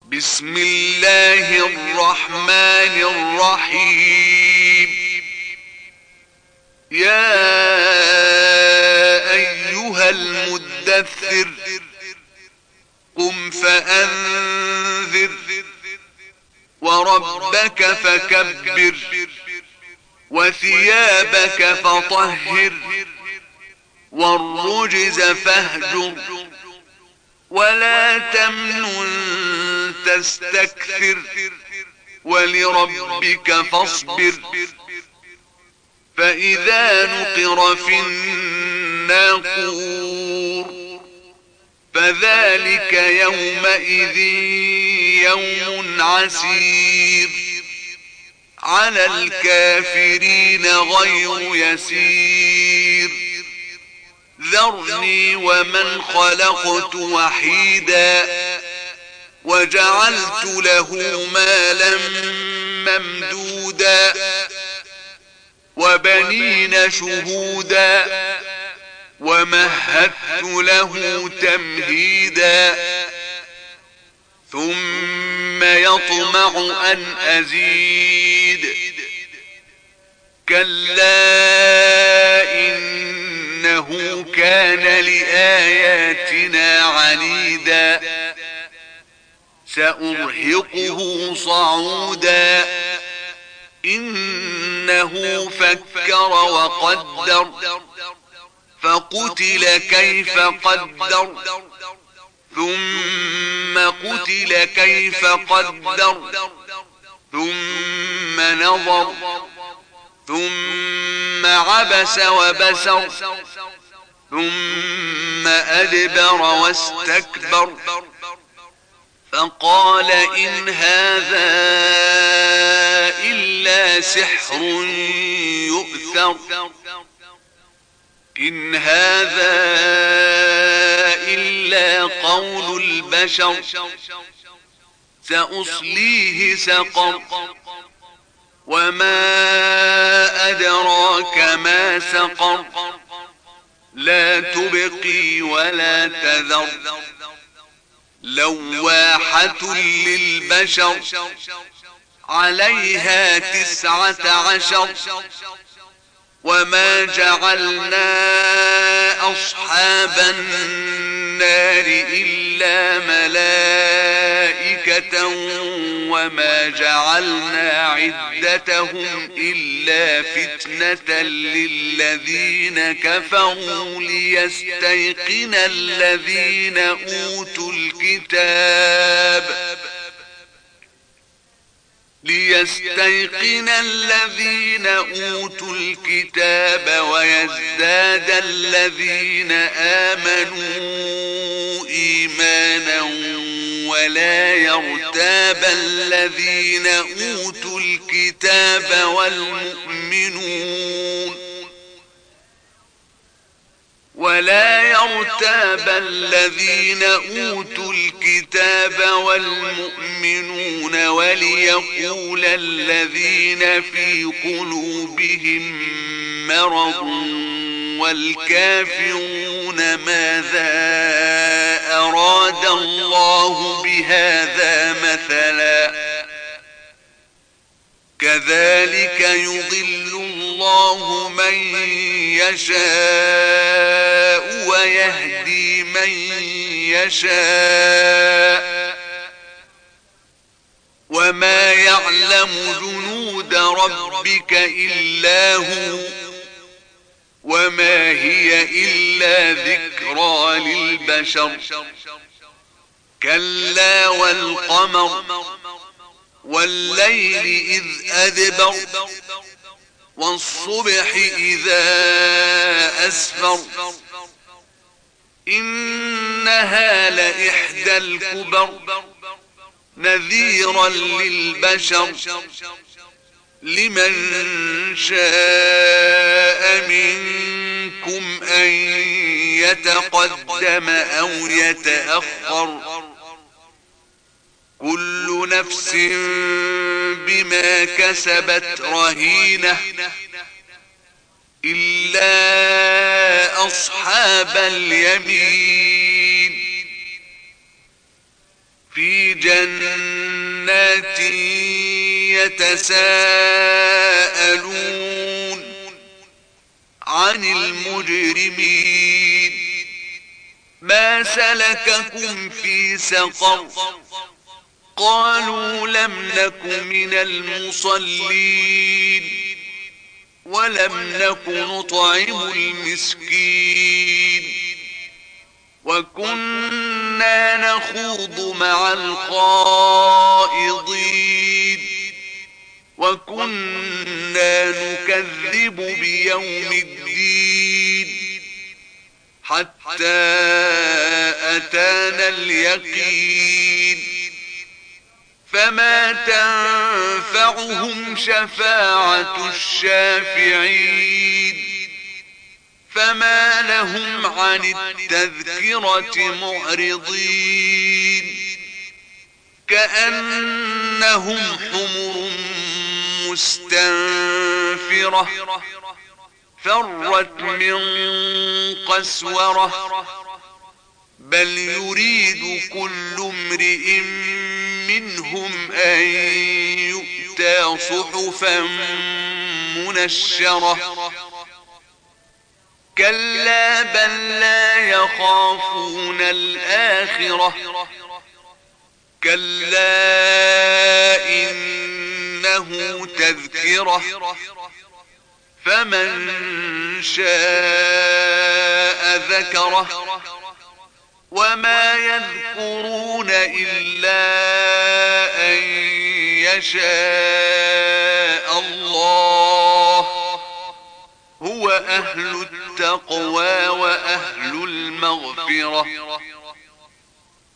بسم الله الرحمن الرحيم. يا أيها المدثر قم فأنذر وربك فكبر وثيابك فطهر والرجز فاهجر ولا تمنن تستكثر ولربك فاصبر. فإذا نقر في الناقور فذلك يومئذ يوم عسير على الكافرين غير يسير. ذرني ومن خلقت وحيدا وجعلت له مالا ممدودا وبنين شهودا ومهدت له تمهيدا ثم يطمع أن أزيد. كلا إنه كان لآياتنا عنيدا سأرهقه صعودا إنه فكر وقدر فقتل كيف قدر ثم قتل كيف قدر ثم نظر ثم عبس وبسر ثم أدبر واستكبر فقال إن هذا إلا سحر يؤثر إن هذا إلا قول البشر سأصليه سقر وما أدراك ما سقر لا تبقي ولا تذر لواحة للبشر عليها 19 وما جعلنا أصحاب النار إلا ملائكة وما جعلنا عدتهم إلا فتنة للذين كفروا ليستيقن الذين أوتوا الكتاب ويزداد الذين آمنوا إيمانا ولا يرتاب الذين أوتوا الكتاب والمؤمنون وليقول الذين في قلوبهم مرض والكافرون ماذا أراد الله بهذا مثلا كذلك يضل الله من يشاء ويهدي من يشاء وما يعلم جنود ربك إلا هو وما هي إلا ذكرى للبشر. كلا والقمر والليل إذ أدبر والصبح إذا أسفر إنها لإحدى الكبر نذيرا للبشر لمن شاء منكم أن يتقدم أو يتأخر كل نفس بما كسبت رهينة إلا أصحاب اليمين في جنات يتساءلون عن المجرمين ما سلككم في سقر قالوا لم نك من المصلين ولم نك نطعم المسكين وكنا نخوض مع الخائضين وكنا نكذب بيوم الدين حتى أتانا اليقين فما تنفعهم شفاعة الشافعين فما لهم عن التذكرة معرضين كأنهم حمر مستنفرة فرت من قسورة بل يريد كل امرئ منهم أن يؤتى صحفا منشرة كلا بل لا يخافون الآخرة كلا إنه تذكرة فمن شاء ذكره وما يذكرون إلا أن يشاء الله هو أهل التقوى وأهل المغفرة